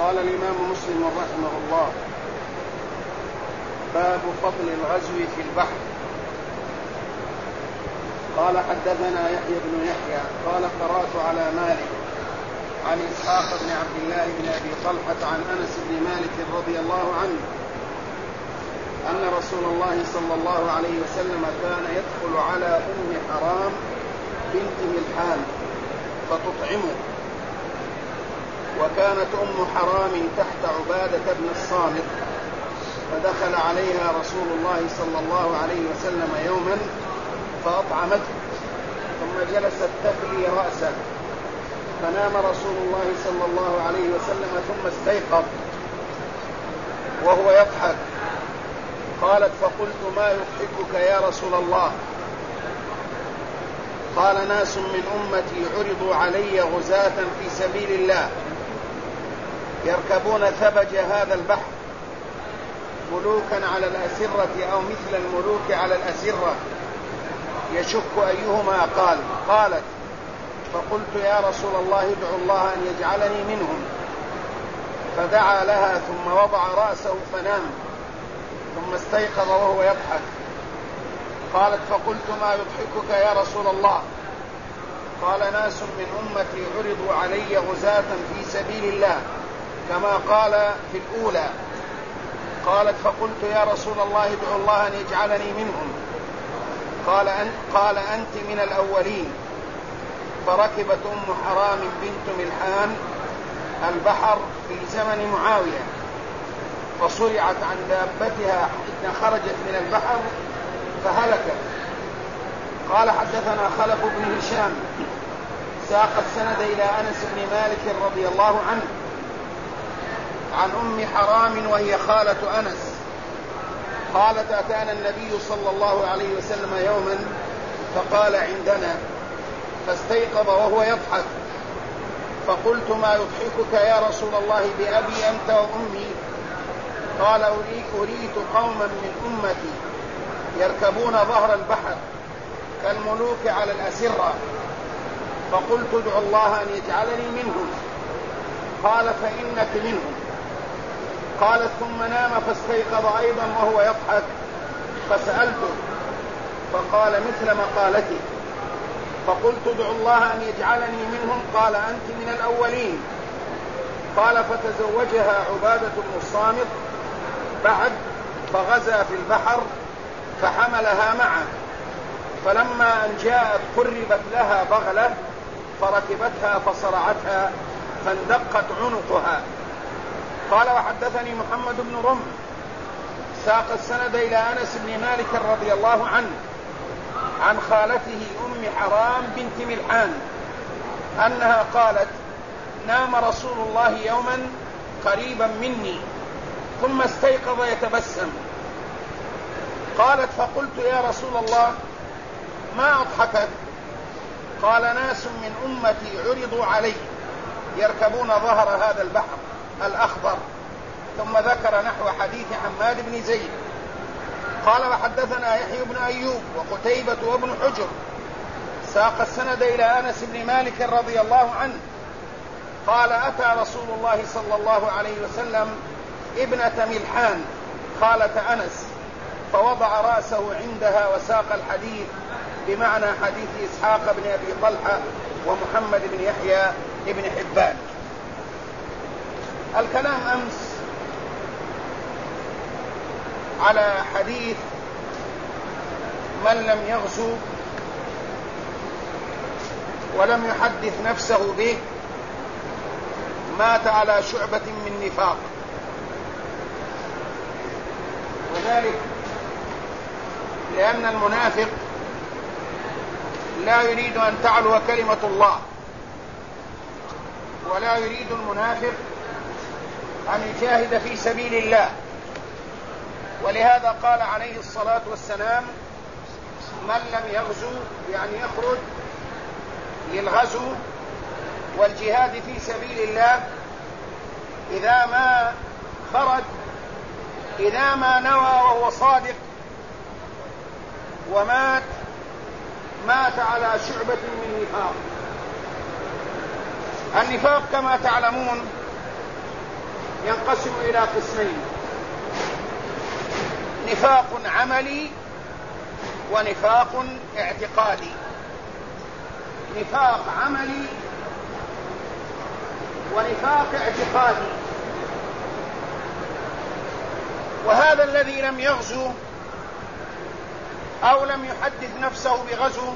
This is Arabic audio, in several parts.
قال الإمام مسلم رحمه الله: باب فضل الغزو في البحر. قال: حدثنا يحيى بن يحيى قال: قرأت على مالك عن إسحاق بن عبد الله بن أبي طلحة عن أنس بن مالك رضي الله عنه أن رسول الله صلى الله عليه وسلم كان يدخل على أم حرام بنت ملحان فتطعمه، وكانت أم حرام تحت عبادة بن الصامت، فدخل عليها رسول الله صلى الله عليه وسلم يوما فأطعمته، ثم جلست تفلي رأسه، فنام رسول الله صلى الله عليه وسلم ثم استيقظ وهو يضحك. قالت: فقلت: ما يضحكك يا رسول الله؟ قال: ناس من أمتي عرضوا علي غزاة في سبيل الله يركبون ثبج هذا البحر، ملوكا على الأسرة أو مثل الملوك على الأسرة، يشك أيهما قال. قالت: فقلت: يا رسول الله ادعو الله أن يجعلني منهم، فدعا لها ثم وضع رأسه فنام، ثم استيقظ وهو يضحك. قالت: فقلت: ما يضحكك يا رسول الله؟ قال: ناس من أمتي عرضوا علي غزاة في سبيل الله كما قال في الأولى. قالت: فقلت: يا رسول الله ادعو الله أن يجعلني منهم. قال: أنت من الأولين. فركبت أم حرام بنت ملحان البحر في زمن معاوية، فصرعت عن دابتها حين خرجت من البحر فهلكت. قال: حدثنا خلف بن هشام ساق السند إلى أنس بن مالك رضي الله عنه عن أم حرام وهي خالة أنس قالت: أتانا النبي صلى الله عليه وسلم يوما فقال عندنا، فاستيقظ وهو يضحك، فقلت: ما يضحكك يا رسول الله بأبي أنت وأمي؟ قال: أريت قوما من أمتي يركبون ظهر البحر كالملوك على الأسرة، فقلت: ادعو الله أن يجعلني منهم. قال: فإنك منهم. قالت: ثم نام فاستيقظ أيضا وهو يضحك، فسألته فقال مثل مقالته، فقلت: ادعو الله أن يجعلني منهم. قال: أنت من الأولين. قال: فتزوجها عبادة بن الصامت بعد، فغزا في البحر فحملها معه، فلما أن جاءت قربت لها بغلة فركبتها فصرعتها فاندقت عنقها. قال: وحدثني محمد بن رمح ساق السند إلى أنس بن مالك رضي الله عنه عن خالته أم حرام بنت ملحان أنها قالت: نام رسول الله يوما قريبا مني ثم استيقظ يتبسم. قالت: فقلت: يا رسول الله ما أضحكك؟ قال: ناس من أمتي عرضوا علي يركبون ظهر هذا البحر الأخضر، ثم ذكر نحو حديث حماد بن زيد. قال: وحدثنا يحيى بن أيوب وقتيبة وابن حجر ساق السند إلى أنس بن مالك رضي الله عنه قال: أتى رسول الله صلى الله عليه وسلم ابنة ملحان خالة أنس، فوضع رأسه عندها وساق الحديث بمعنى حديث إسحاق بن أبي طلحة ومحمد بن يحيى بن حبان. الكلام أمس على حديث من لم يغزو ولم يحدث نفسه به مات على شعبة من نفاق، وذلك لأن المنافق لا يريد أن تعلو كلمة الله، ولا يريد المنافق أن يجاهد في سبيل الله، ولهذا قال عليه الصلاة والسلام: من لم يغزو يعني يخرج للغزو والجهاد في سبيل الله، إذا ما خرج، إذا ما نوى وهو صادق ومات، مات على شعبة من نفاق. النفاق كما تعلمون ينقسم إلى قسمين: نفاق عملي ونفاق اعتقادي. نفاق عملي ونفاق اعتقادي. وهذا الذي لم يغزو أو لم يحدث نفسه بغزو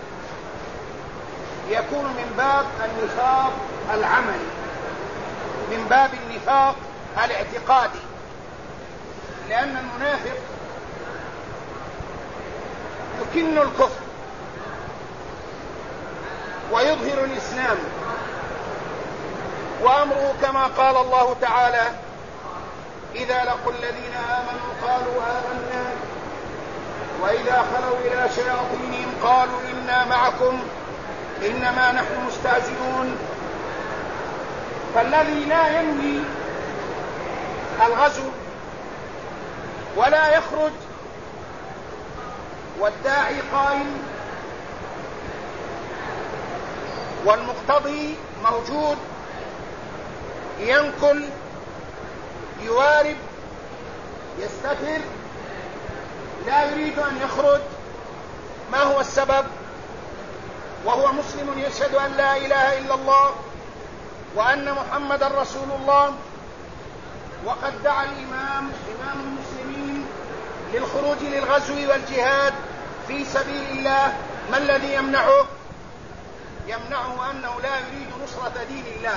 يكون من باب النفاق العملي، من باب النفاق الاعتقادي، لأن المنافق يكن الكفر ويظهر الإسلام، وأمره كما قال الله تعالى: إذا لقوا الذين آمنوا قالوا آمنا وإذا خلوا إلى شياطينهم قالوا إنا معكم إنما نحن مستهزئون. فالذي لا ينوي الغزو ولا يخرج والداعي قائم والمقتضي موجود، ينقل، يوارب، يستتر، لا يريد أن يخرج. ما هو السبب؟ وهو مسلم يشهد أن لا إله إلا الله وأن محمد رسول الله، وقد دعا الإمام المسلمين للخروج للغزو والجهاد في سبيل الله. ما الذي يمنعه؟ يمنعه أنه لا يريد نصرة دين الله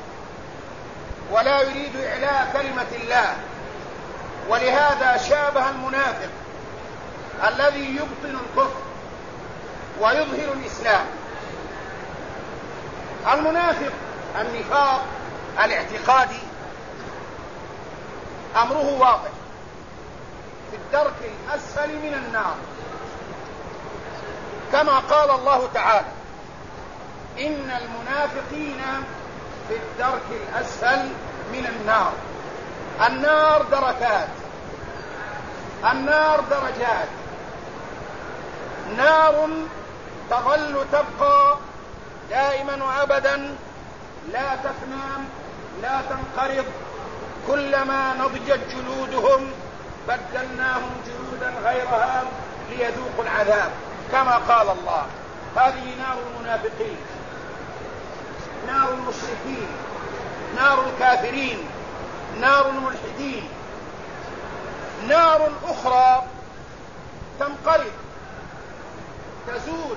ولا يريد إعلاء كلمة الله. ولهذا شابه المنافق الذي يبطن الكفر ويظهر الإسلام. المنافق النفاق الاعتقادي أمره واضح: في الدرك الأسفل من النار، كما قال الله تعالى: إن المنافقين في الدرك الأسفل من النار. النار دركات، النار درجات، نار تظل تبقى دائما وأبدا، لا تفنى لا تنقرض. كلما نضجت جلودهم بدلناهم جلودا غيرها ليذوقوا العذاب، كما قال الله. هذه نار المنافقين، نار المشركين، نار الكافرين، نار الملحدين. نار أخرى تنقرض تزول،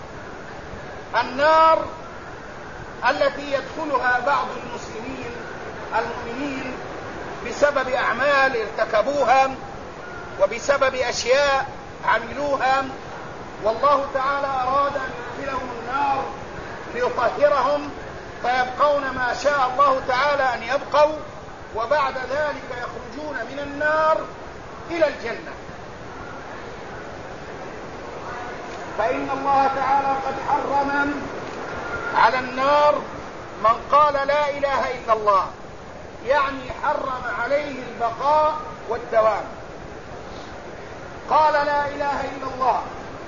النار التي يدخلها بعض المؤمنين بسبب أعمال ارتكبوها وبسبب أشياء عملوها، والله تعالى أراد أن يدخلهم النار ليطهرهم فيبقون ما شاء الله تعالى أن يبقوا، وبعد ذلك يخرجون من النار إلى الجنة. فإن الله تعالى قد حرم على النار من قال لا إله إلا الله، يعني حرم عليه البقاء والدوام. قال لا إله إلا الله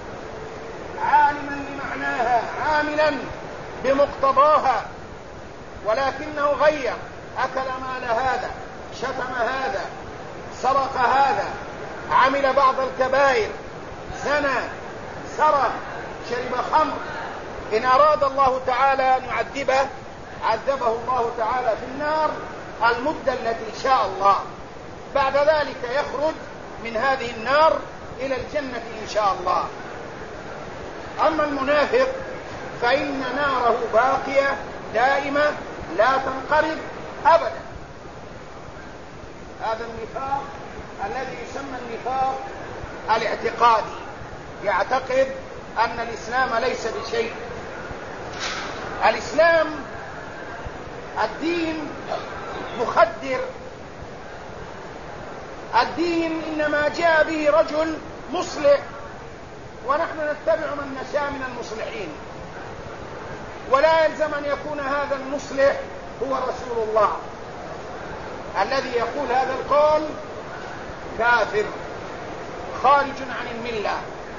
عالما لمعناها، عاملا بمقتضاها، ولكنه غير، أكل مال هذا، شتم هذا، سرق هذا، عمل بعض الكبائر، زنى، سرق، شرب خمر. إن أراد الله تعالى أن يعذبه عذبه الله تعالى في النار المدة التي شاء الله، بعد ذلك يخرج من هذه النار إلى الجنة إن شاء الله. أما المنافق فإن ناره باقية دائمة لا تنقرض أبدا. هذا النفاق الذي يسمى النفاق الاعتقادي، يعتقد أن الإسلام ليس بشيء. الإسلام الدين مخدر، الدين إنما جاء به رجل مصلح، ونحن نتبع من نشاء من المصلحين، ولا يلزم أن يكون هذا المصلح هو رسول الله. الذي يقول هذا القول كافر خارج عن الملة،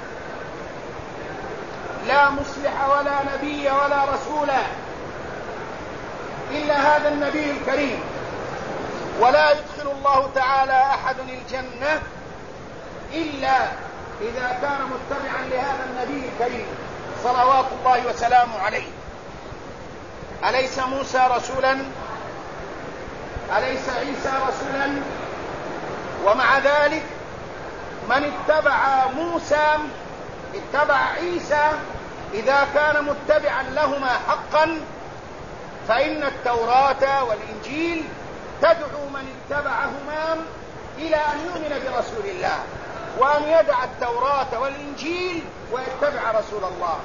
لا مصلح ولا نبي ولا رسول إلا هذا النبي الكريم ولا يدخل الله تعالى أحد الجنة إلا إذا كان متبعا لهذا النبي الكريم صلوات الله وسلامه عليه. أليس موسى رسولا؟ أليس عيسى رسولا؟ ومع ذلك من اتبع موسى اتبع عيسى إذا كان متبعا لهما حقا، فإن التوراة والإنجيل تدعو من اتبعهما إلى أن يؤمن برسول الله، وأن يدع التوراة والإنجيل ويتبع رسول الله.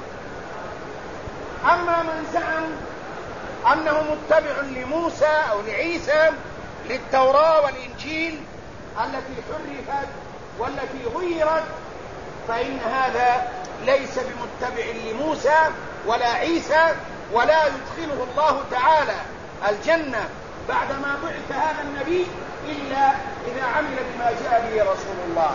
أما من زعم أنه متبع لموسى أو لعيسى للتوراة والإنجيل التي حرفت والتي غيرت، فإن هذا ليس بمتبع لموسى ولا عيسى، ولا يدخله الله تعالى الجنة بعدما بعث هذا النبي إلا إذا عمل بما جاء به رسول الله.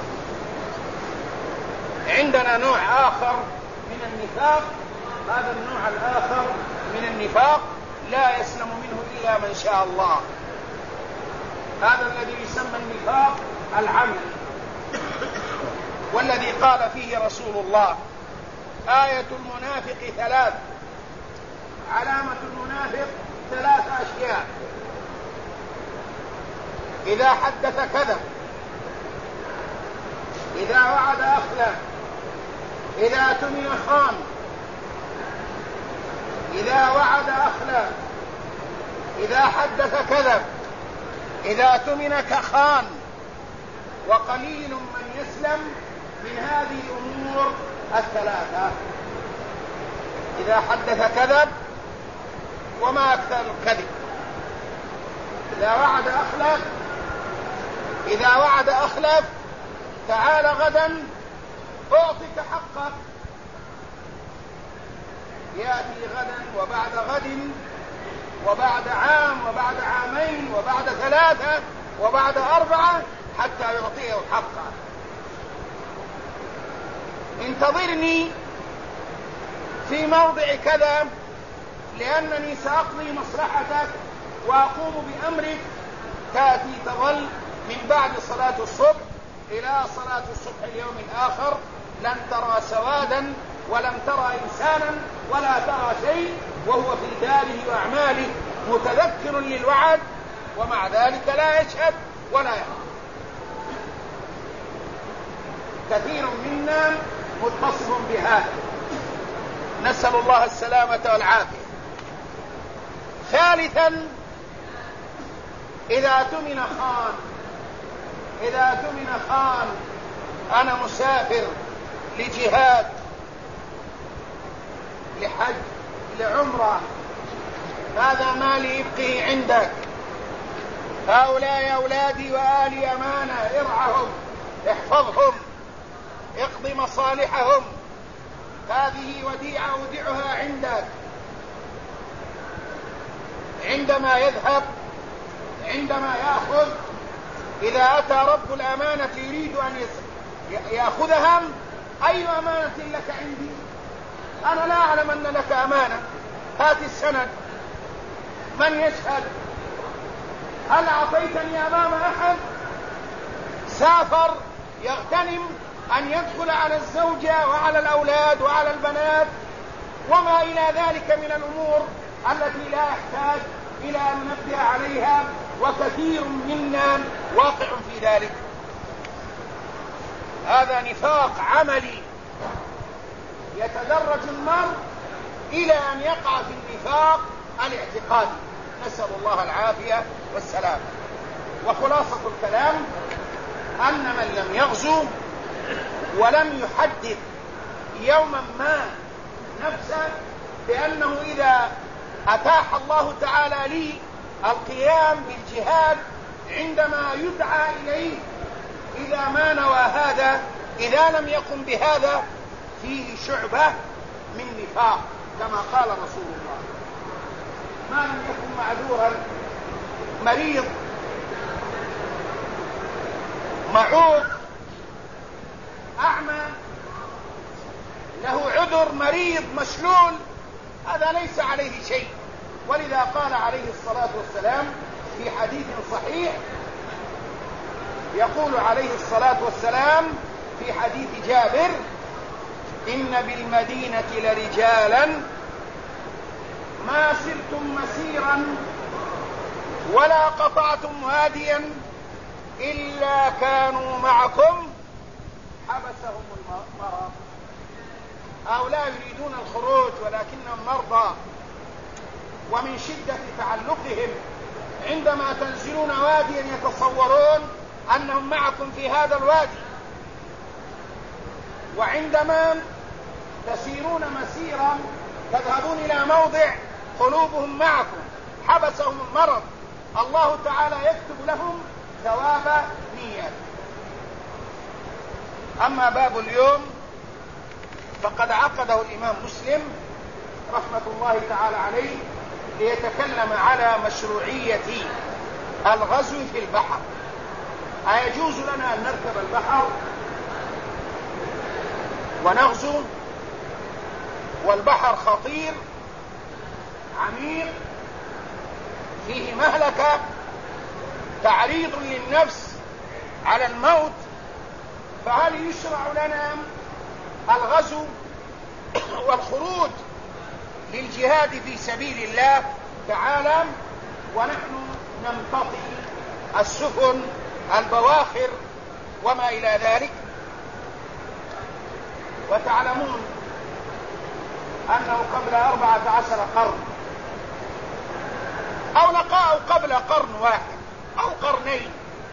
عندنا نوع آخر من النفاق، هذا النوع الآخر من النفاق لا يسلم منه إلا من شاء الله، هذا الذي يسمى النفاق العمل، والذي قال فيه رسول الله: آية المنافق ثلاث، علامة المنافق ثلاث أشياء: إذا حدث كذب، إذا وعد أخلف، إذا اؤتمن خان. إذا وعد أخلف، إذا حدث كذب، إذا اؤتمن كخان. وقليل من يسلم من هذه الأمور الثلاثة: إذا حدث كذب، وما أكثر الكذب، إذا وعد أخلف، إذا وعد أخلف، تعال غدا أعطيك حقك، يأتي غدا وبعد غد وبعد عام وبعد عامين وبعد ثلاثة وبعد أربعة حتى يعطيه حقه. انتظرني في موضع كذا لأنني سأقضي مصلحتك وأقوم بأمرك. تأتي تظل من بعد صلاة الصبح إلى صلاة الصبح اليوم الآخر لن ترى سوادا ولم ترى إنسانا ولا ترى شيء، وهو في داره وأعماله متذكر للوعد، ومع ذلك لا يشهد ولا يحضر. كثير منا متصف بهذا، نسأل الله السلامة والعافية. ثالثا: إذا اؤتمن خان. إذا اؤتمن خان. أنا مسافر لجهاد، لحج، لعمرة، هذا مالي يبقي عندك، هؤلاء أولادي وآلي أمانة، ارعهم، احفظهم، اقضي مصالحهم، هذه وديعة أودعها عندك. عندما يذهب، عندما يأخذ، إذا أتى رب الأمانة يريد أن يأخذها: أي أمانة لك عندي؟ أنا لا أعلم أن لك أمانة، هات السند، من يشهد؟ هل أعطيتني أمام أحد؟ سافر يغتنم أن يدخل على الزوجة وعلى الأولاد وعلى البنات وما إلى ذلك من الأمور التي لا يحتاج إلى أن نبدأ عليها، وكثير منا واقع في ذلك. هذا نفاق عملي يتدرج المرء إلى أن يقع في النفاق الاعتقادي، نسأل الله العافية والسلام. وخلاصة الكلام أن من لم يغزو ولم يحدث يوما ما نفسه بأنه إذا أتاح الله تعالى لي القيام بالجهاد عندما يدعى إليه، إذا ما نوى هذا، إذا لم يقم بهذا، فيه شعبة من نفاق كما قال رسول الله: ما لم يكن معذورا، مريض، معوق، أعمى، له عذر، مريض، مشلول، هذا ليس عليه شيء. ولذا قال عليه الصلاة والسلام: في حديث صحيح يقول عليه الصلاة والسلام في حديث جابر: إن بالمدينة لرجالا ما سرتم مسيرا ولا قطعتم واديا إلا كانوا معكم حبسهم المرض. هؤلاء يريدون الخروج ولكنهم مرضى، ومن شدة تعلقهم عندما تنزلون واديا يتصورون أنهم معكم في هذا الوادي، وعندما تسيرون مسيرا تذهبون إلى موضع قلوبهم معكم حبسهم المرض. الله تعالى يكتب لهم ثواب نية. أما باب اليوم فقد عقده الإمام مسلم رحمة الله تعالى عليه ليتكلم على مشروعية الغزو في البحر. أيجوز لنا أن نركب البحر ونغزو؟ والبحر خطير عميق فيه مهلكة، تعريض للنفس على الموت، فهل يشرع لنا الغزو والخروج للجهاد في سبيل الله تعالى ونحن نمتطي السفن البواخر وما إلى ذلك؟ وتعلمون أنه قبل 14 قرن أو قبل قرن واحد أو قرنين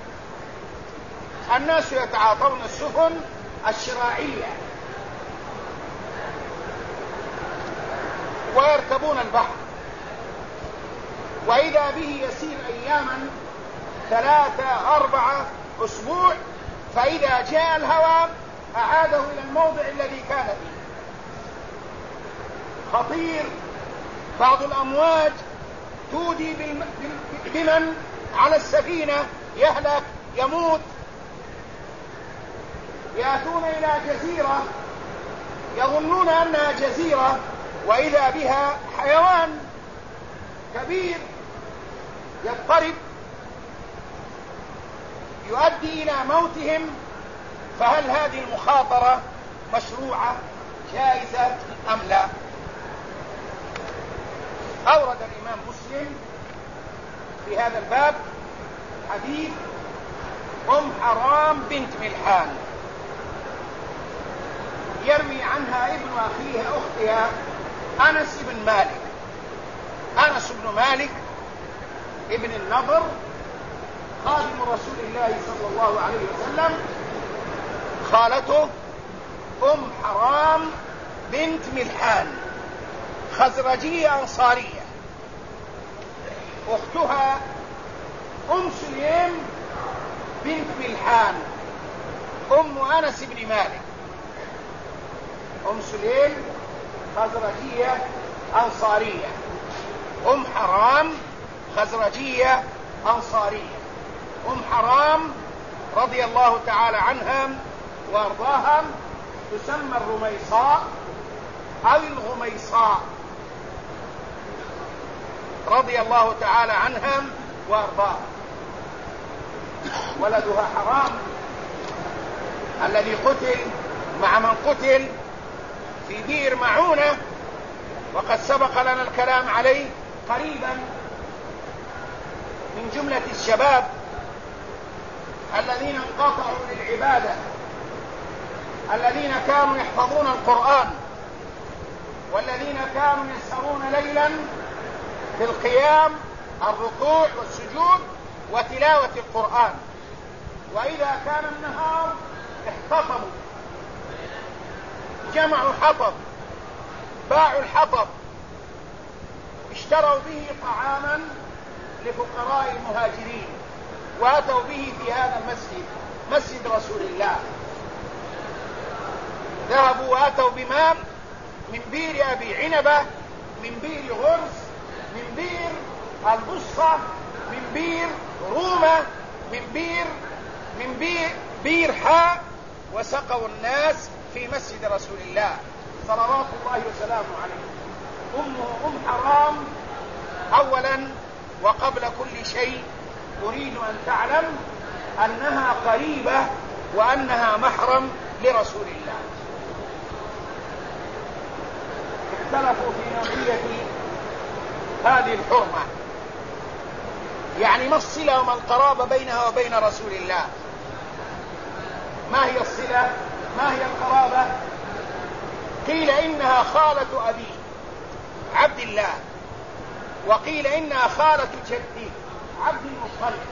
الناس يتعاطون السفن الشراعية ويركبون البحر، وإذا به يسير أياما 3-4 أسبوع، فإذا جاء الهواء أعاده إلى الموضع الذي كان فيه. خطير. بعض الأمواج تودي بمن على السفينة يهلك يموت. يأتون إلى جزيرة يظنون أنها جزيرة وإذا بها حيوان كبير يضطرب يؤدي إلى موتهم. فهل هذه المخاطرة مشروعة جائزة أم لا؟ أورد الإمام مسلم في هذا الباب حديث حرام بنت ملحان يروي عنها ابن أخيها أختها أنس بن مالك. أنس بن مالك ابن النضر خادم رسول الله صلى الله عليه وسلم، خالته حرام بنت ملحان خزرجية أنصارية، أختها سليم بنت ملحان أنس بن مالك. سليم خزرجية أنصارية، حرام خزرجية أنصارية. حرام رضي الله تعالى عنها وارضاها تسمى الرميصاء أو الغميصاء رضي الله تعالى عنها وارضاها. ولدها حرام الذي قتل مع من قتل في بئر معونة، وقد سبق لنا الكلام عليه قريبا، من جملة الشباب الذين انقطعوا للعبادة، الذين كانوا يحفظون القرآن، والذين كانوا يسهرون ليلا في القيام الركوع والسجود وتلاوة القرآن، وإذا كان النهار احتطبوا، جمعوا حطب، باعوا الحطب، اشتروا به طعاما لفقراء المهاجرين، واتوا به في هذا المسجد، مسجد رسول الله. ذهبوا واتوا بماء من بئر أبي عنبة، من بئر غرس، من بئر البصة، من بئر رومة، من بئر حاء، وسقوا الناس في مسجد رسول الله صلوات الله وسلامه عليه. حرام أولا وقبل كل شيء أريد أن تعلم أنها قريبة وأنها محرم لرسول الله. اختلفوا في نوعية هذه الحرمة، يعني ما الصلة وما القرابة بينها وبين رسول الله؟ ما هي الصلة؟ ما هي القرابة؟ قيل إنها خالة أبيه عبد الله، وقيل إنها خالة جده عبد المطلب،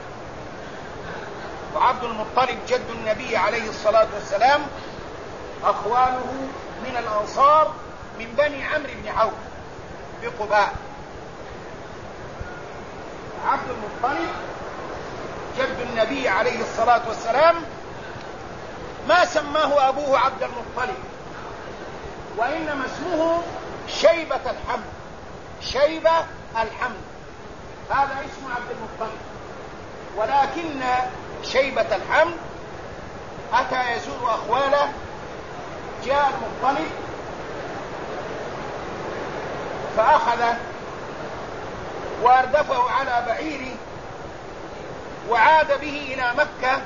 وعبد المطلب جد النبي عليه الصلاة والسلام، أخواله من الأنصار من بني عمرو بن عوف بقباء. عبد المطلب جد النبي عليه الصلاة والسلام ما سماه أبوه عبد المطلب، وإنما اسمه شيبة الحمد. شيبة الحمد هذا اسم عبد المطلب، ولكن شيبة الحمد أتى يزور أخواله، جاء المطلب فأخذه وأردفه على بعيره وعاد به إلى مكة،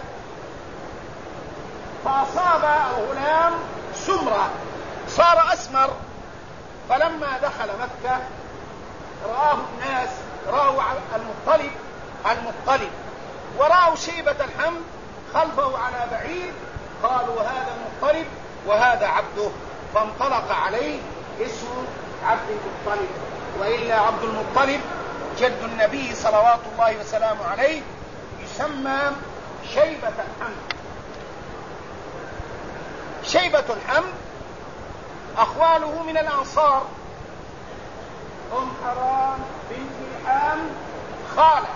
فأصاب الغلام سمرة صار أسمر، فلما دخل مكة رآه الناس، رأوا المطلب ورأوا شيبة الحمد خلفه على بعير، قالوا هذا المطلب وهذا عبده، فانطلق عليه اسم عبد المطلب. وإلا عبد المطلب جد النبي صلوات الله وسلامه عليه يسمى شيبة الحمد. شيبة الحمد أخواله من الأنصار، حرام بنت الحام خالة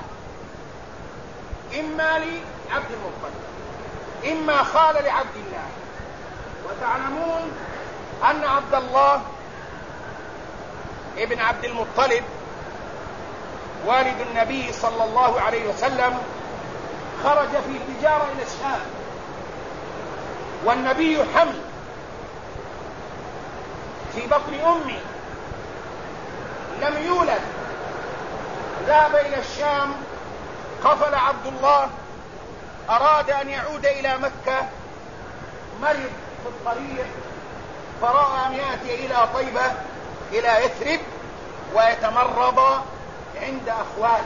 إما لعبد المطلب إما خالة لعبد الله. وتعلمون أن عبد الله ابن عبد المطلب والد النبي صلى الله عليه وسلم خرج في تجارة إلى الشام، والنبي حمل في بطن أمه لم يولد، ذهب إلى الشام، قفل عبد الله، أراد أن يعود إلى مكة، مرض في الطريق، فرأى أن يأتي إلى طيبة إلى يثرب ويتمرض عند أخواله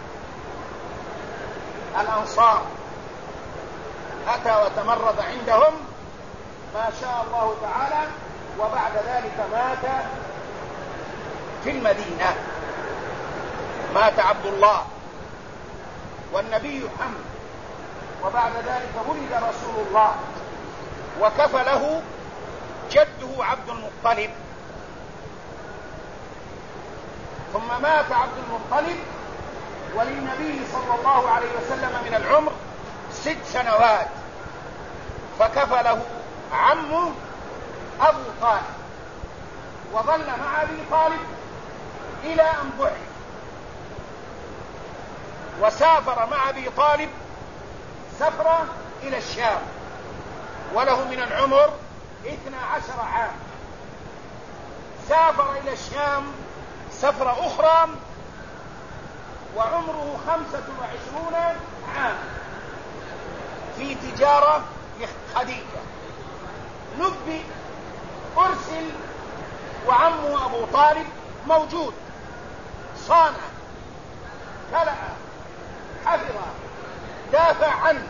الأنصار. أتى وتمرض عندهم ما شاء الله تعالى، وبعد ذلك مات في المدينة، مات عبد الله والنبي حمل، وبعد ذلك ولد رسول الله وكفله جده عبد المطلب، ثم مات عبد المطلب وللنبي صلى الله عليه وسلم من العمر 6 سنوات، فكفله عمه أبو طالب، وظل مع أبي طالب إلى أن بعث، وسافر مع أبي طالب سفرة إلى الشام وله من العمر 12 عام. سافر إلى الشام سفرة أخرى وعمره 25 عام في تجارة لخديجة. نبئ أرسل وعمه أبو طالب موجود، صانع، كلأ، حفظ، دافع عنه.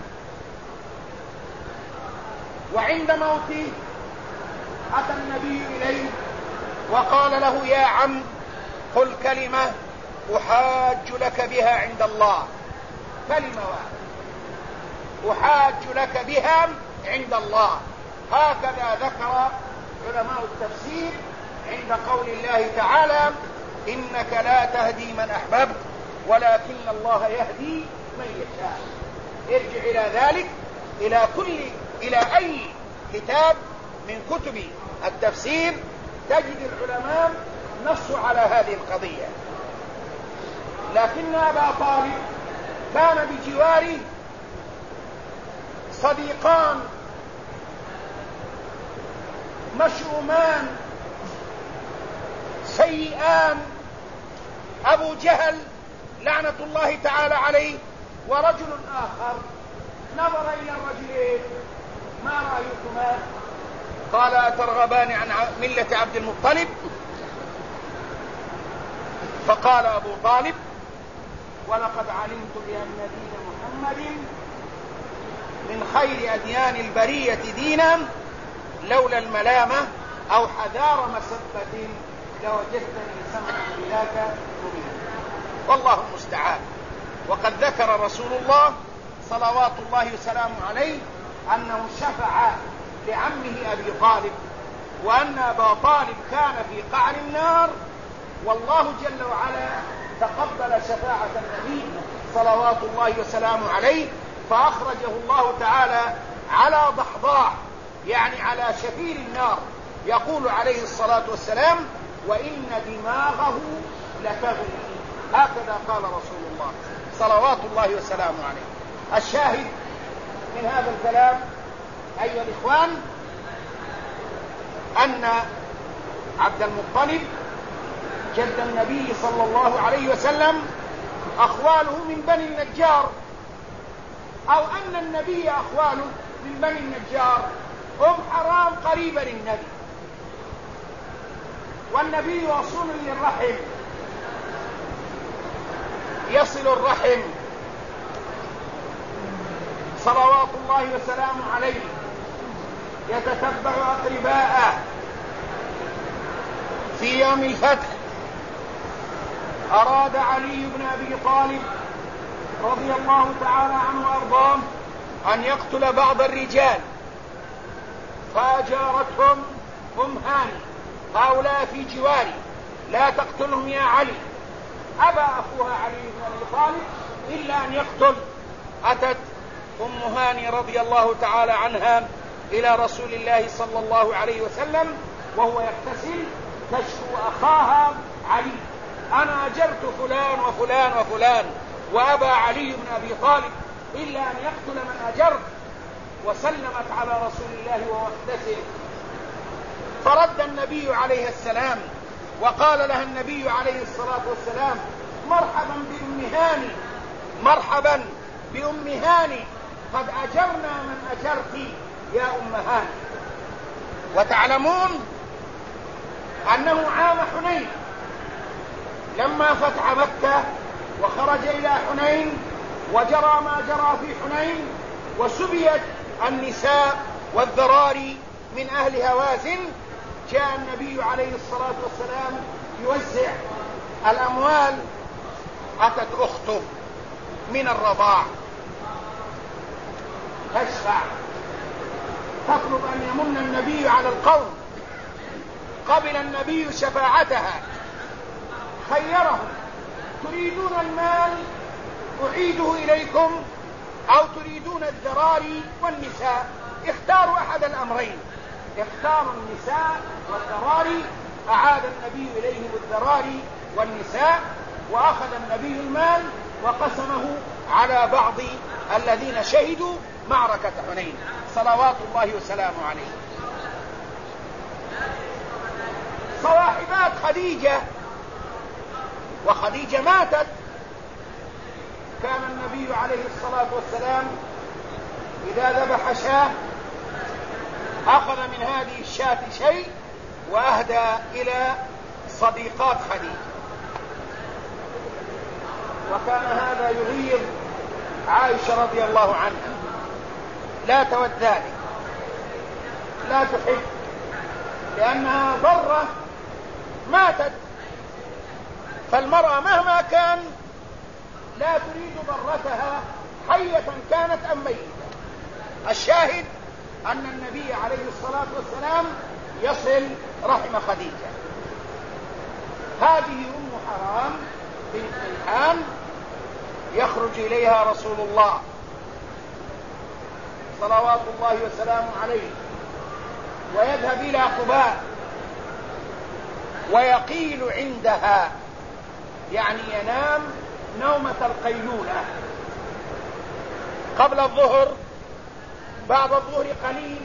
وعند موته أتى النبي إليه وقال له يا عم قل كلمة أحاج لك بها عند الله، كلمة واحدة أحاج لك بها عند الله. هكذا ذكر علماء التفسير عند قول الله تعالى إنك لا تهدي من أحببت ولكن الله يهدي من يشاء. ارجع إلى ذلك، إلى أي كتاب من كتب التفسير تجد العلماء نصوا على هذه القضية. لكن أبا طالب كان بجواره صديقان مشؤومان سيئان، أبو جهل لعنة الله تعالى عليه، ورجل آخر نظر إلى الرجلين: ما رأيكما؟ قال: أترغبان عن ملة عبد المطلب؟ فقال أبو طالب: ولقد علمت بأن دين محمد من خير أديان البرية دينا، لولا الملامة أو حذار مسبة لوجدتني سمعا بذاك مبينا. والله المستعان. وقد ذكر رسول الله صلوات الله وسلامه عليه أنه شفع لعمه أبي طالب، وأن أبا طالب كان في قعر النار، والله جل وعلا تقبل شفاعة النبي صلوات الله وسلامه عليه، فأخرجه الله تعالى على ضحضاح، يعني على شفير النار، يقول عليه الصلاة والسلام: وإن دماغه لتغلي. هكذا قال رسول الله صلوات الله وسلامه عليه. الشاهد من هذا الكلام أيها الإخوان أن عبد المطلب جد النبي صلى الله عليه وسلم أخواله من بني النجار، أو أن النبي أخواله من بني النجار، هم حرام قريبا للنبي، والنبي وصول للرحم، يصل الرحم صلوات الله وسلامه عليه، يتتبع أقرباءه. في يوم الفتح أراد علي بن أبي طالب رضي الله تعالى عنه وأرضاه أن يقتل بعض الرجال، فأجارتهم أم هاني: هؤلاء في جواري، لا تقتلهم يا علي. أبى أخوها علي بن أبي طالب إلا أن يقتل. أتت أم هاني رضي الله تعالى عنها إلى رسول الله صلى الله عليه وسلم وهو يغتسل، تشكو أخاها علي: أنا أجرت فلان وفلان وفلان، وأبى علي بن أبي طالب إلا أن يقتل من أجرت. وسلمت على رسول الله وهو يغتسل، فرد النبي عليه السلام وقال لها النبي عليه الصلاة والسلام: مرحبا بأم هاني، مرحبا بأم هاني، قد أجرنا من أجرت يا أم هاني. وتعلمون أنه عام حنين لما فتح مكة وخرج إلى حنين وجرى ما جرى في حنين، وسبيت النساء والذراري من أهل هوازن، جاء النبي عليه الصلاة والسلام يوزع الأموال. أتت أخته من الرضاع تشفع، تطلب أن يمن النبي على القوم. قبل النبي شفاعتها، خيرهم: تريدون المال أعيده إليكم، أو تريدون الذراري والنساء؟ اختاروا أحد الأمرين. اختاروا النساء والذراري، أعاد النبي إليهم الذراري والنساء، وأخذ النبي المال وقسمه على بعض الذين شهدوا معركة حنين صلوات الله وسلامه عليه. صواحبات خديجة، وخديجة ماتت، كان النبي عليه الصلاة والسلام إذا ذبح شاة أخذ من هذه الشاة شيء وأهدى إلى صديقات خديجة، وكان هذا يغيظ عائشة رضي الله عنها، لا تود ذلك، لا تحب، لأنها ضرة ماتت، فالمرأة مهما كان لا تريد ضرتها حية كانت أم ميتة. الشاهد أن النبي عليه الصلاة والسلام يصل رحم خديجة. هذه أم حرام بنت ملحان يخرج إليها رسول الله صلوات الله وسلامه عليه، ويذهب إلى قباء ويقيل عندها، يعني ينام نومة القيلولة قبل الظهر، بعد الظهر قليل،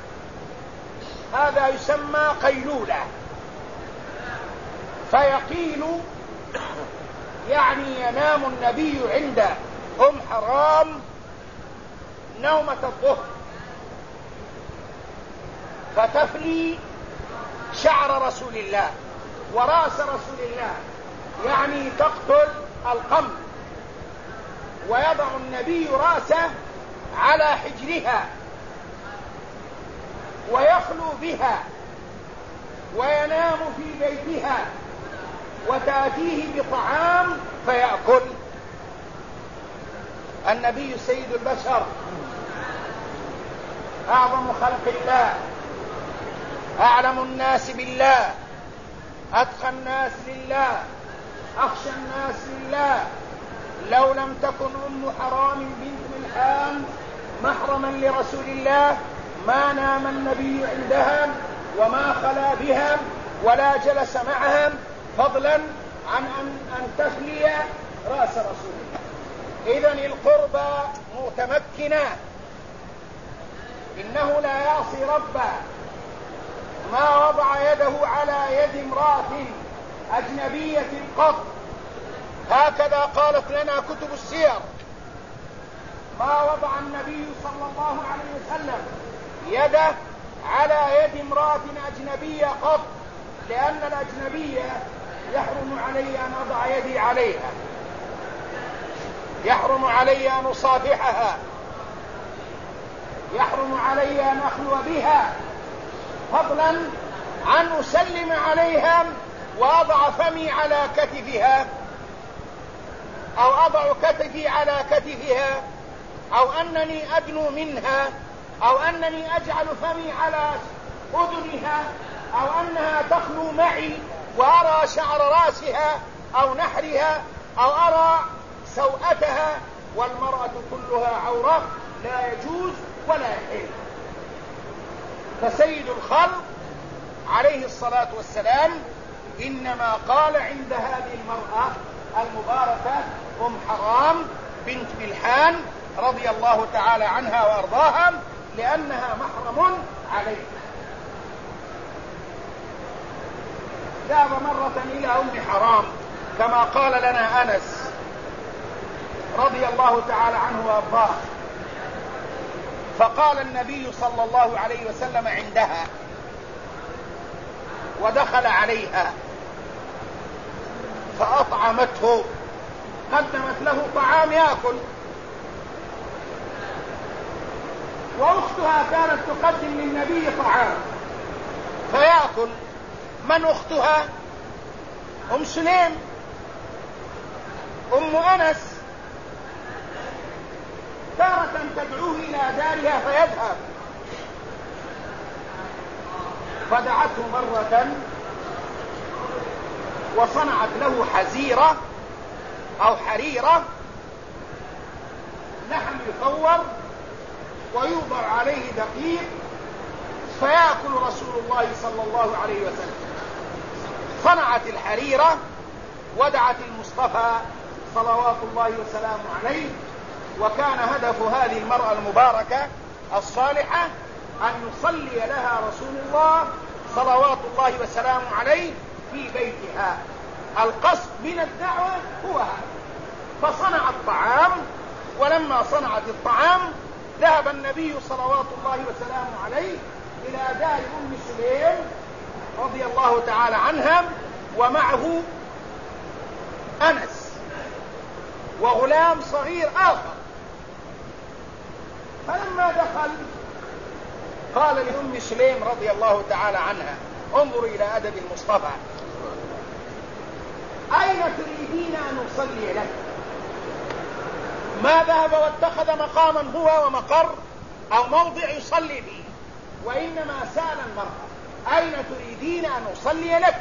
هذا يسمى قيلولة. فيقيل يعني ينام النبي عند حرام نومة الظهر فتفلي شعر رسول الله ورأس رسول الله، يعني تقتل القمل، ويضع النبي رأسه على حجرها ويخلو بها وينام في بيتها وتأتيه بطعام فيأكل. النبي سيد البشر، أعظم خلق الله، أعلم الناس بالله، أتقى الناس لله، أخشى الناس لله. لو لم تكن حرام بنت ملحان محرما لرسول الله ما نام النبي عندها وما خلا بها ولا جلس معها، فضلا عن أن تخلي رأس رسول الله. إذن القربى متمكنة، إنه لا يعصي ربه. ما وضع يده على يد امرأة أجنبية قط، هكذا قالت لنا كتب السير. ما وضع النبي صلى الله عليه وسلم يده على يد امرأة أجنبية قط، لأن الأجنبية يحرم علي أن أضع يدي عليها، يحرم علي أن أصافحها، يحرم علي أن أخلو بها، فضلا عن أسلم عليها وأضع فمي على كتفها أو أضع كتفي على كتفها، أو أنني أدنو منها، أو أنني أجعل فمي على أذنها، أو أنها تخلو معي وأرى شعر رأسها أو نحرها أو أرى سوءتها، والمرأة كلها عورة، لا يجوز ولا يحل. فسيد الخلق عليه الصلاة والسلام إنما قال عند هذه المرأة المباركة حرام بنت ملحان رضي الله تعالى عنها وأرضاها، لأنها محرم عليه. ذهب مرة إلى حرام كما قال لنا أنس رضي الله تعالى عنه وأرضاه، فقال النبي صلى الله عليه وسلم عندها ودخل عليها فأطعمته، قدمت له طعام يأكل، وأختها كانت تقدم للنبي طعام فيأكل. من أختها؟ سليم أنس، تارة تدعوه إلى دارها فيذهب، فدعته مرة وصنعت له حزيرة أو حريرة، لحم يكور ويوضع عليه دقيق فيأكل رسول الله صلى الله عليه وسلم. صنعت الحريرة ودعت المصطفى صلوات الله وسلامه عليه، وكان هدف هذه المرأة المباركة الصالحة أن يصلي لها رسول الله صلوات الله وسلامه عليه في بيتها. القصد من الدعوة هو هذا. فصنعت الطعام، ولما صنعت الطعام ذهب النبي صلوات الله وسلامه عليه إلى دار سليم رضي الله تعالى عنها، ومعه أنس وغلام صغير آخر. فلما دخل قال سليم رضي الله تعالى عنها: انظر إلى أدب المصطفى، أين تريدين أن أصلي لك؟ ما ذهب واتخذ مقاما هو ومقر أو موضع يصلي فيه، وإنما سأل المرأة: أين تريدين أن أصلي لك؟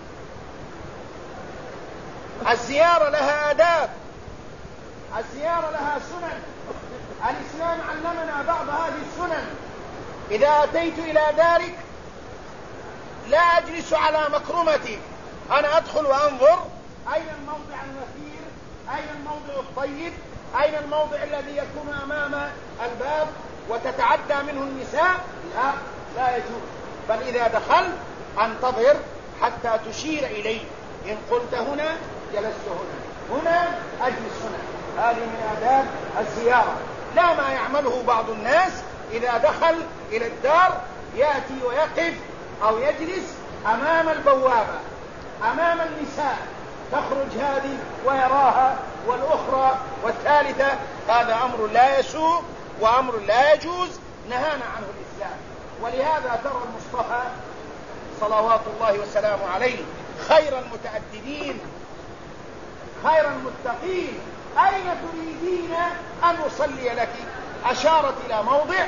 الزيارة لها آداب، الزيارة لها سنن، الإسلام علمنا بعض هذه السنن. إذا أتيت إلى دارك لا أجلس على مكرمتي، أنا أدخل وأنظر أين الموضع الوثير، أين الموضع الطيب، أين الموضع الذي يكون أمام الباب وتتعدى منه النساء. لا يجوز. بل إذا دخلت أنتظر حتى تشير إلي، إن قلت هنا جلست هنا، هنا أجلس هنا، هذه من آداب الزيارة، لا ما يعمله بعض الناس إذا دخل إلى الدار يأتي ويقف أو يجلس أمام البوابة أمام النساء، تخرج هذه ويراها والأخرى والثالثة. هذا أمر لا يسوء وأمر لا يجوز، نهانا عنه الإسلام. ولهذا ترى المصطفى صلوات الله وسلامه عليه خير المتأدبين خير المتقين: أين تريدين أن أصلي لك؟ أشارت إلى موضع،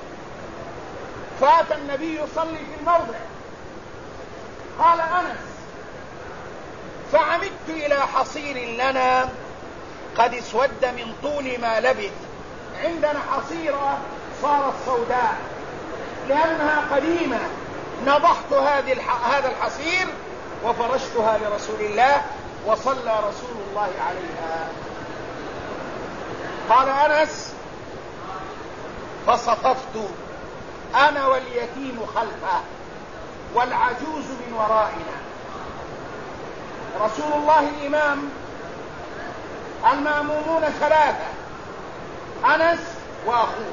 فأتى النبي يصلي في الموضع. قال أنس: فعمدت إلى حصير لنا قد اسود من طول ما لبث. عندنا حصيرة صارت سوداء لأنها قديمة، نضحت هذا الحصير وفرشتها لرسول الله وصلى رسول الله عليها. قال أنس: فصففت أنا واليتيم خلفه والعجوز من ورائنا. رسول الله الإمام، المأمومون ثلاثة: أنس وأخوه،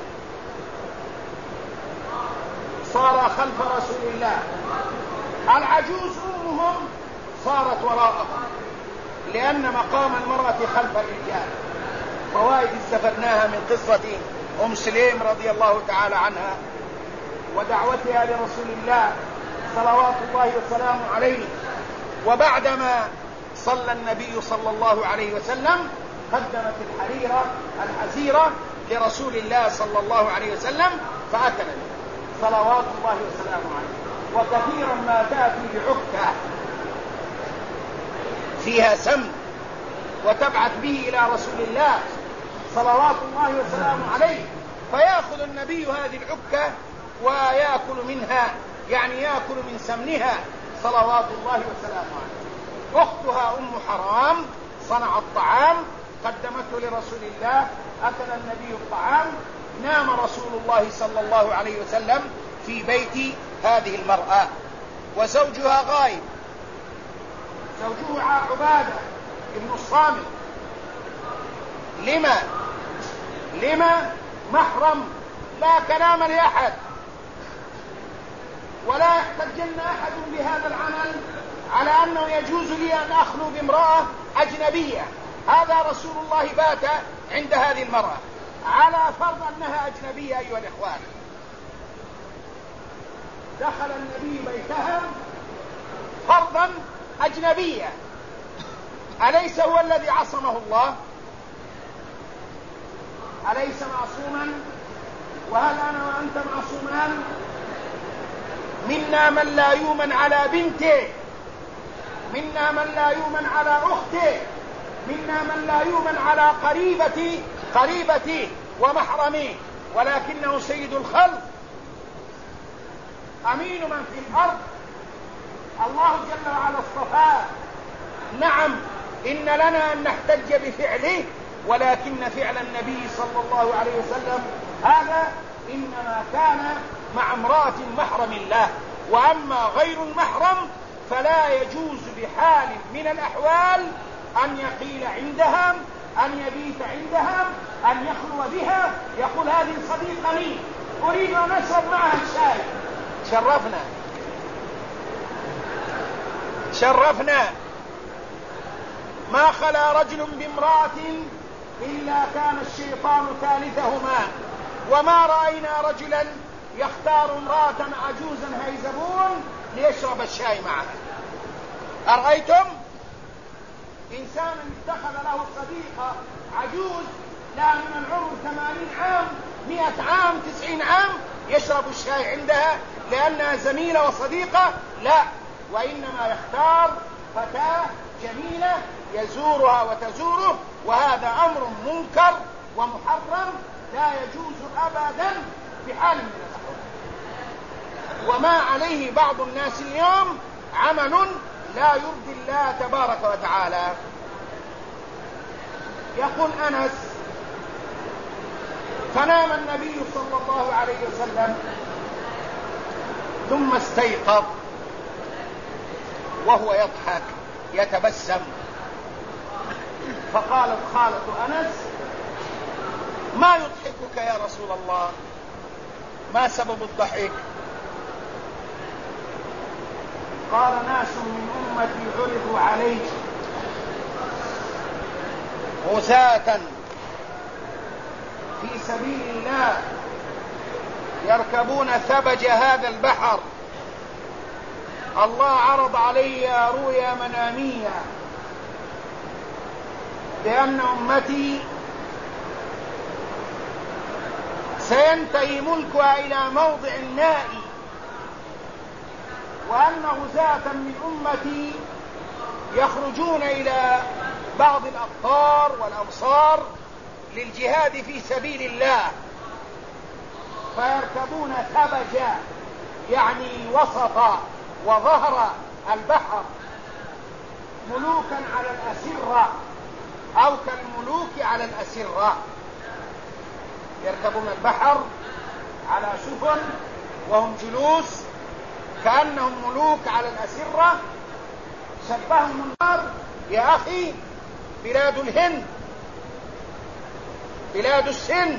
صار خلف رسول الله. العجوز أمهم صارت وراءهم، لأن مقام المرأة خلف الرجال. فوائد استفدناها من قصة أم سليم رضي الله تعالى عنها ودعوتها لرسول الله صلوات الله وسلامه عليه. وبعدما صلى النبي صلى الله عليه وسلم قدمت الحريرة الحزيرة لرسول الله صلى الله عليه وسلم فأكل صلوات الله وسلامه عليه. وكثيرا ما تأتي بعكة فيها سم وتبعث به إلى رسول الله صلوات الله وسلامه عليه، فيأخذ النبي هذه العكة ويأكل منها، يعني يأكل من سمنها صلوات الله وسلامه عليه. أختها أم حرام صنعت الطعام قدمته لرسول الله، أكل النبي الطعام، نام رسول الله صلى الله عليه وسلم في بيت هذه المرأة وزوجها غائب. زوجها عبادة ابن الصامت. لما محرم، لا كلام لأحد، ولا يحتجن أحد بهذا العمل على أنه يجوز لي أن أخلو بامرأة أجنبية. هذا رسول الله بات عند هذه المرأة على فرض أنها أجنبية. أيها الإخوان، دخل النبي بيتها فرضا أجنبية، أليس هو الذي عصمه الله؟ أليس معصوما؟ وهل أنا وأنت معصومان؟ منا من لا يؤمن على بنته، منا من لا يؤمن على أخته، منا من لا يؤمن على قريبته ومحرمه، ولكنه سيد الخلق أمين من في الأرض. الله جل وعلا اصطفاه. نعم، إن لنا أن نحتج بفعله، ولكن فعل النبي صلى الله عليه وسلم هذا إنما كان مع امرأة محرم الله. وأما غير المحرم فلا يجوز بحال من الأحوال أن يقيل عندها، أن يبيت عندها، أن يخلو بها، يقول هذه صديقة لي أريد أن أشرب معها الشاي. شرفنا. ما خلا رجل بامرأة إلا كان الشيطان ثالثهما، وما رأينا رجلا يختار امرأة عجوزا هيزبون ليشرب الشاي معها. أرأيتم إنسانا اتخذ له صديقة عجوز لا من العمر 80 عام 100 عام 90 عام يشرب الشاي عندها لأنها زميلة وصديقة؟ لا، وإنما يختار فتاة جميلة يزورها وتزوره، وهذا أمر منكر ومحرم لا يجوز أبدا بحال من الأحوال. وما عليه بعض الناس اليوم عمل لا يرضي الله تبارك وتعالى. يقول أنس: فنام النبي صلى الله عليه وسلم ثم استيقظ وهو يضحك يتبسم، فقالت خالة أنس: ما يضحكك يا رسول الله؟ ما سبب الضحك؟ قال: ناس من أمتي عرضوا علي غزاة في سبيل الله يركبون ثبج هذا البحر. الله عرض علي رؤيا منامية بأن أمتي سينتهي ملكها إلى موضع نائي، وأن غزاة من أمتي يخرجون إلى بعض الأقطار والأمصار للجهاد في سبيل الله، فيركبون ثبجا يعني وسط وظهر البحر ملوكا على الأسرة أو كالملوك على الأسرة. يركبون البحر على سفن وهم جلوس كأنهم ملوك على الأسرة. شبههم النار يا أخي بلاد الهند، بلاد السند،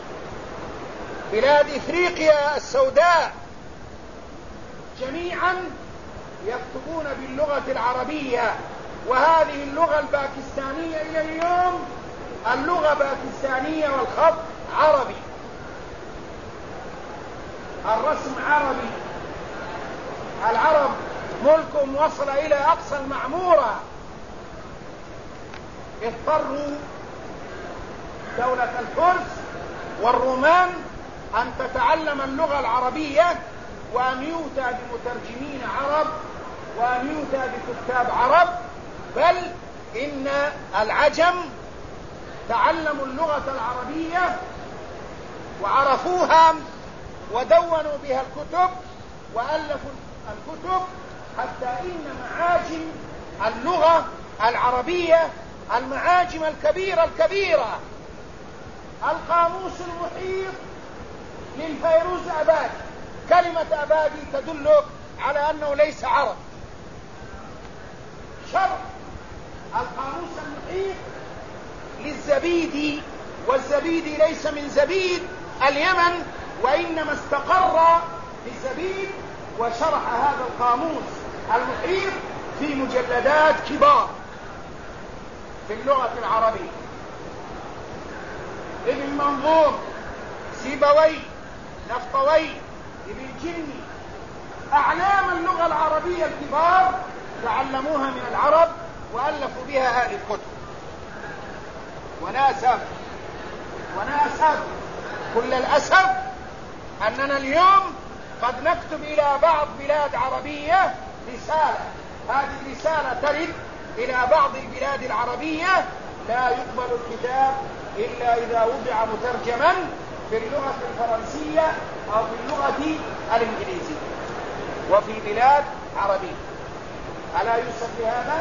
بلاد إفريقيا السوداء، جميعا يكتبون باللغة العربية، وهذه اللغة الباكستانية إلى اليوم اللغة باكستانية والخط عربي، الرسم عربي. العرب ملكهم وصل إلى أقصى المعمورة، اضطروا دولة الفرس والرومان أن تتعلم اللغة العربية وأن يؤتى بمترجمين عرب وأن يؤتى بكتاب عرب، بل إن العجم تعلموا اللغة العربية وعرفوها ودونوا بها الكتب وألفوا الكتب، حتى إن معاجم اللغة العربية المعاجم الكبيرة القاموس المحيط للفيروز أبادي، كلمة أبادي تدل على أنه ليس عرب. شرح القاموس المحيط للزبيدي، والزبيدي ليس من زبيد اليمن وإنما استقر في الزبيد، وشرح هذا القاموس المحيط في مجلدات كبار في اللغة العربية. ابن منظور، سيبوي، نفطوي، ابن جني، أعلام اللغة العربية الكبار تعلموها من العرب وألفوا بها هذه الكتب. وناسف كل الأسف أننا اليوم قد نكتب إلى بعض بلاد عربية رسالة، هذه الرسالة ترد إلى بعض البلاد العربية لا يقبل الكتاب إلا إذا وضع مترجما في اللغة الفرنسية أو في اللغة الإنجليزية وفي بلاد عربية. ألا يوصف بهذا؟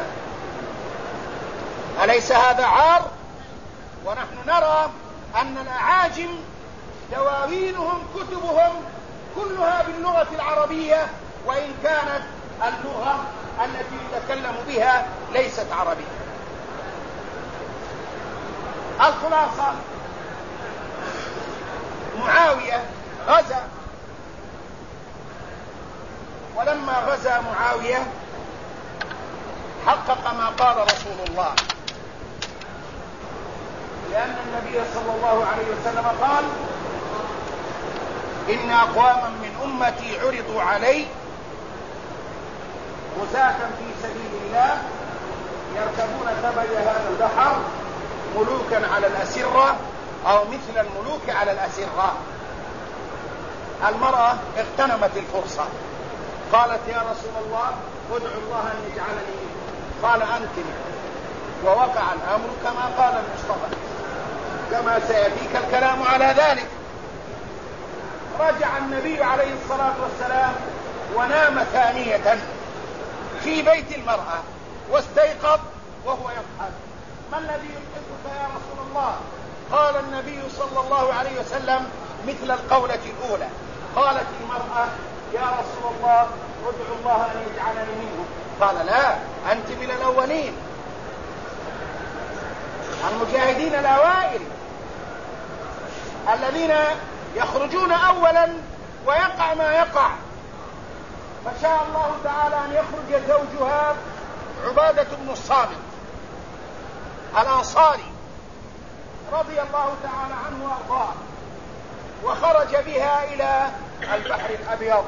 أليس هذا عار؟ ونحن نرى أن الأعاجم دواوينهم كتبهم كلها باللغة العربية، وإن كانت اللغة التي يتكلم بها ليست عربية. الخلاصة: معاوية غزا، ولما غزا معاوية حقق ما قال رسول الله، لأن النبي صلى الله عليه وسلم قال: إن أقواما من أمتي عرضوا علي غزاة في سبيل الله يركبون ثبج هذا البحر ملوكا على الأسرة أو مثل الملوك على الأسرة. المرأة اغتنمت الفرصة، قالت: يا رسول الله ادعو الله أن يجعلني منه. قال: أنت منه. ووقع الأمر كما قال المصطفى، كما سيأتيك الكلام على ذلك. رجع النبي عليه الصلاة والسلام ونام ثانية في بيت المرأة، واستيقظ وهو يضحك. ما الذي يضحكك يا رسول الله؟ قال النبي صلى الله عليه وسلم مثل القولة الأولى. قالت المرأة: يا رسول الله ادعو الله أن يجعلني منه. قال: لا، أنت من الأولين. المجاهدين الأوائل الذين يخرجون أولا ويقع ما يقع. فشاء الله تعالى أن يخرج زوجها عبادة بن الصامت الأنصاري رضي الله تعالى عنه وأرضاه، وخرج بها إلى البحر الأبيض،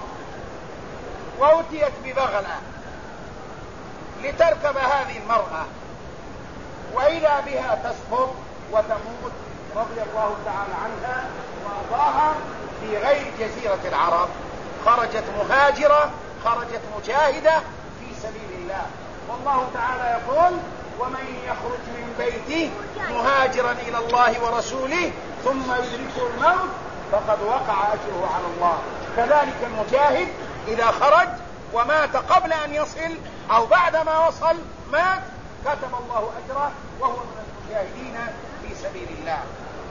وأتيت ببغلة لتركب هذه المرأة، وإذا بها تسقط وتموت رضي الله تعالى عنها وأرضاها في غير جزيرة العرب. خرجت مهاجرة، خرجت مجاهدة في سبيل الله. والله تعالى يقول: ومن يخرج من بيته مهاجرا إلى الله ورسوله ثم يدركه الموت فقد وقع أجره على الله. كذلك المجاهد إذا خرج ومات قبل أن يصل أو بعدما وصل مات، كتب الله أجره وهو من المجاهدين في سبيل الله.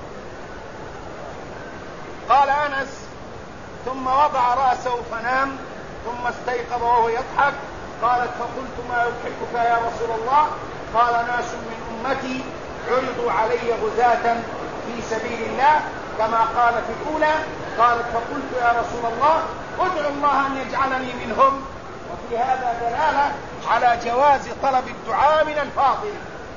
قال أنس: ثم وضع رأسه فنام، ثم استيقظ وهو يضحك. قالت: فقلت: ما يضحكك يا رسول الله؟ قال: ناس من أمتي عرضوا علي غزاة في سبيل الله كما قالت الأولى. قالت: فقلت: يا رسول الله ادعو الله أن يجعلني منهم. وفي هذا دلالة على جواز طلب الدعاء من الفاضل.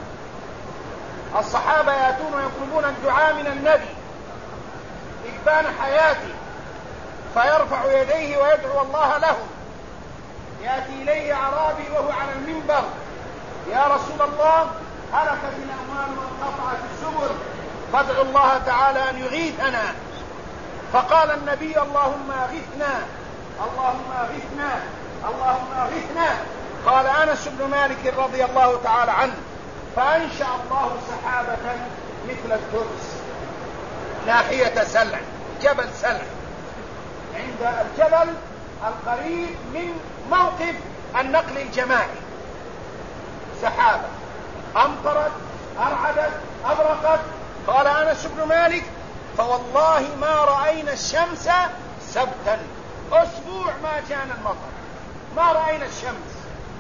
الصحابة يأتون ويطلبون الدعاء من النبي إبان حياته، فيرفع يديه ويدعو الله لهم. يأتي إليه أعرابي وهو على المنبر: يا رسول الله هلكت الأموال وانقطعت السبل، فادعوا الله تعالى أن يغيثنا. فقال النبي: اللهم أغثنا، اللهم أغثنا، اللهم أغثنا. قال أنس بن مالك رضي الله تعالى عنه: فأنشأ الله سحابة مثل الترس ناحية سلع، جبل سلع، عند الجبل القريب من موقف النقل الجماعي، سحابة أمطرت، أرعدت، أبرقت. قال أنس بن مالك: فوالله ما رأينا الشمس سبتا، أسبوع ما جاءنا المطر، ما رأينا الشمس.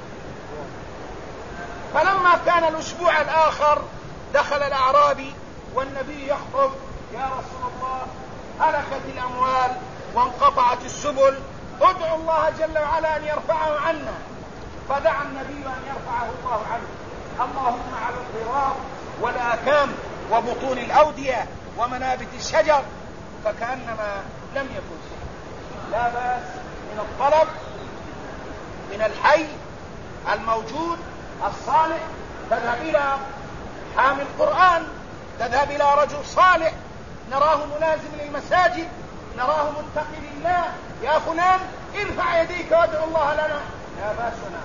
فلما كان الأسبوع الآخر دخل الأعرابي والنبي يخطب: يا رسول الله هلكت الأموال وانقطعت السبل، ادعوا الله جل وعلا أن يرفعه عنا. فدعا النبي أن يرفعه الله عنه. اللهم على الضراب والآكام وبطون الأودية ومنابت الشجر، فكأنما لم يكن شيء. لا بأس من الطلب من الحي الموجود الصالح. تذهب إلى حامل القرآن، تذهب إلى رجل صالح نراه ملازم للمساجد، نراه متقي لله: يا فلان ارفع يديك وادعو الله لنا، لا بأس لنا.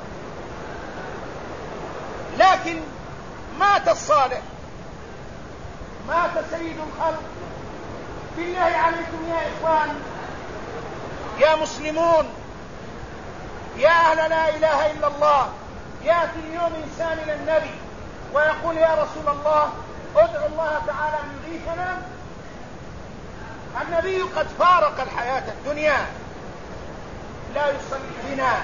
لكن مات الصالح، مات سيد الخلق. بالله عليكم يا إخوان، يا مسلمون، يا أهل لا إله إلا الله، يأتي اليوم إنسان إلى النبي ويقول: يا رسول الله ادعو الله تعالى أن يغيثنا. النبي قد فارق الحياة الدنيا، لا يصلي بنا،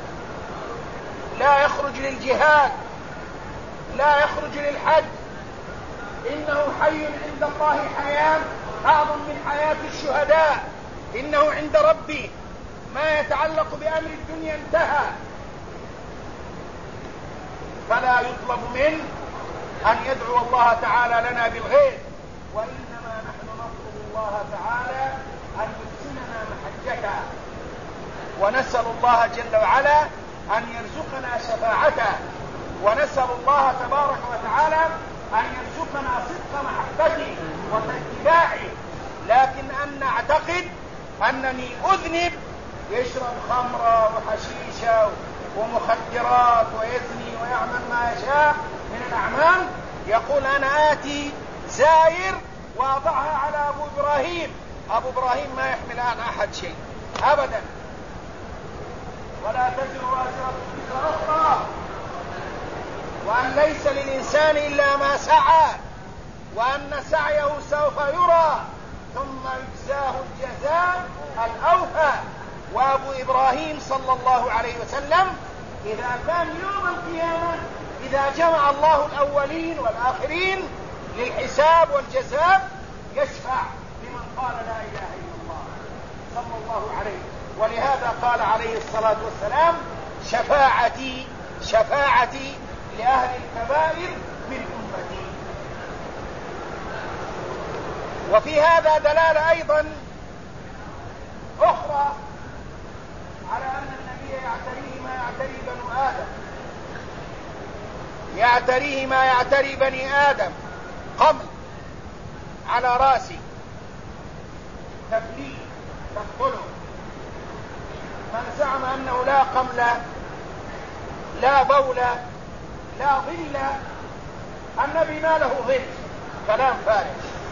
لا يخرج للجهاد، لا يخرج للحج. إنه حي عند الله حياة أعظم من حياة الشهداء. إنه عند ربي ما يتعلق بأمر الدنيا انتهى. فلا يطلب منه أن يدعو الله تعالى لنا بالغيث، وإنما نحن نطلب الله تعالى أن يحسننا محجته، ونسأل الله جل وعلا أن يرزقنا شفاعته، ونسأل الله تبارك وتعالى أن يرزقنا صدق محبته واتباعه. لكن أن نعتقد أنني أذنب يشرب خمرة وحشيشة ومخدرات ويزني ويعمل ما يشاء من الأعمال، يقول: أنا آتي زائر وأضعها على أبو إبراهيم. أبو إبراهيم ما يحمل عن أحد شيء أبدا. ولا تزر وازرة وزر أخرى، وأن ليس للإنسان إلا ما سعى، وأن سعيه سوف يرى ثم يجزاه الجزاء الأوفى. وأبو إبراهيم صلى الله عليه وسلم إذا كان يوم القيامة إذا جمع الله الأولين والآخرين للحساب والجزاء يشفع لمن قال لا إله إلا الله صلى الله عليه. ولهذا قال عليه الصلاة والسلام شفاعتي شفاعتي لأهل الكبائر من أمتي. وفي هذا دلالة أيضا أخرى على أن النبي يعتريه ما يعتري بنو آدم، يعتريه ما يعتري بني آدم، قمل على راسي تفليه تقتله. من زعم أنه لا قمل لا بول لا ظل، النبي ما له ظل، كلام فارغ.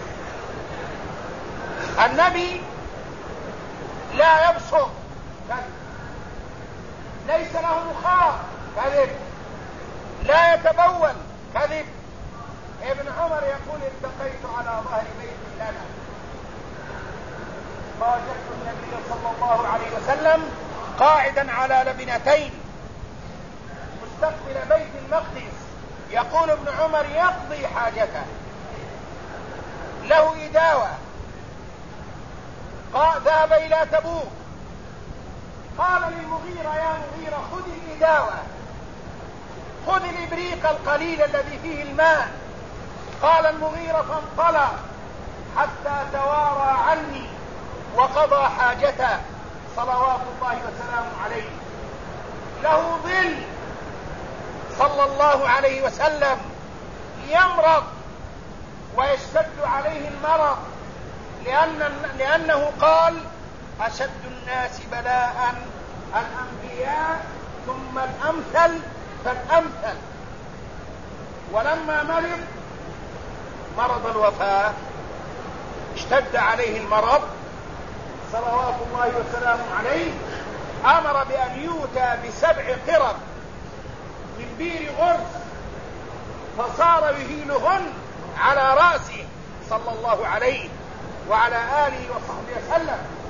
النبي لا يبصر، كذب. ليس له مخاط، كذب. لا يتبول، كذب. ابن عمر يقول التقيت على ظهر بيت لنا فوجدت النبي صلى الله عليه وسلم قاعدا على لبنتين مستقبل بيت المقدس، يقول ابن عمر يقضي حاجته، له إداوة. ذهب إلى تبوك، قال للمغيرة يا مغيرة خذ الإداوة، خذ الإبريق القليل الذي فيه الماء. قال المغيرة فانطلق حتى توارى عني وقضى حاجته صلوات الله وسلامه عليه. له ظل صلى الله عليه وسلم، يمرض ويشتد عليه المرض، لأنه قال أشد الناس بلاء الأنبياء ثم الأمثل فالأمثل. ولما مرض الوفاة اشتد عليه المرض صلوات الله وسلامه عليه، أمر بأن يؤتى ب7 قرب من بير غرس، فصار يهيلهن على رأسه صلى الله عليه وعلى آله وصحبه وسلم.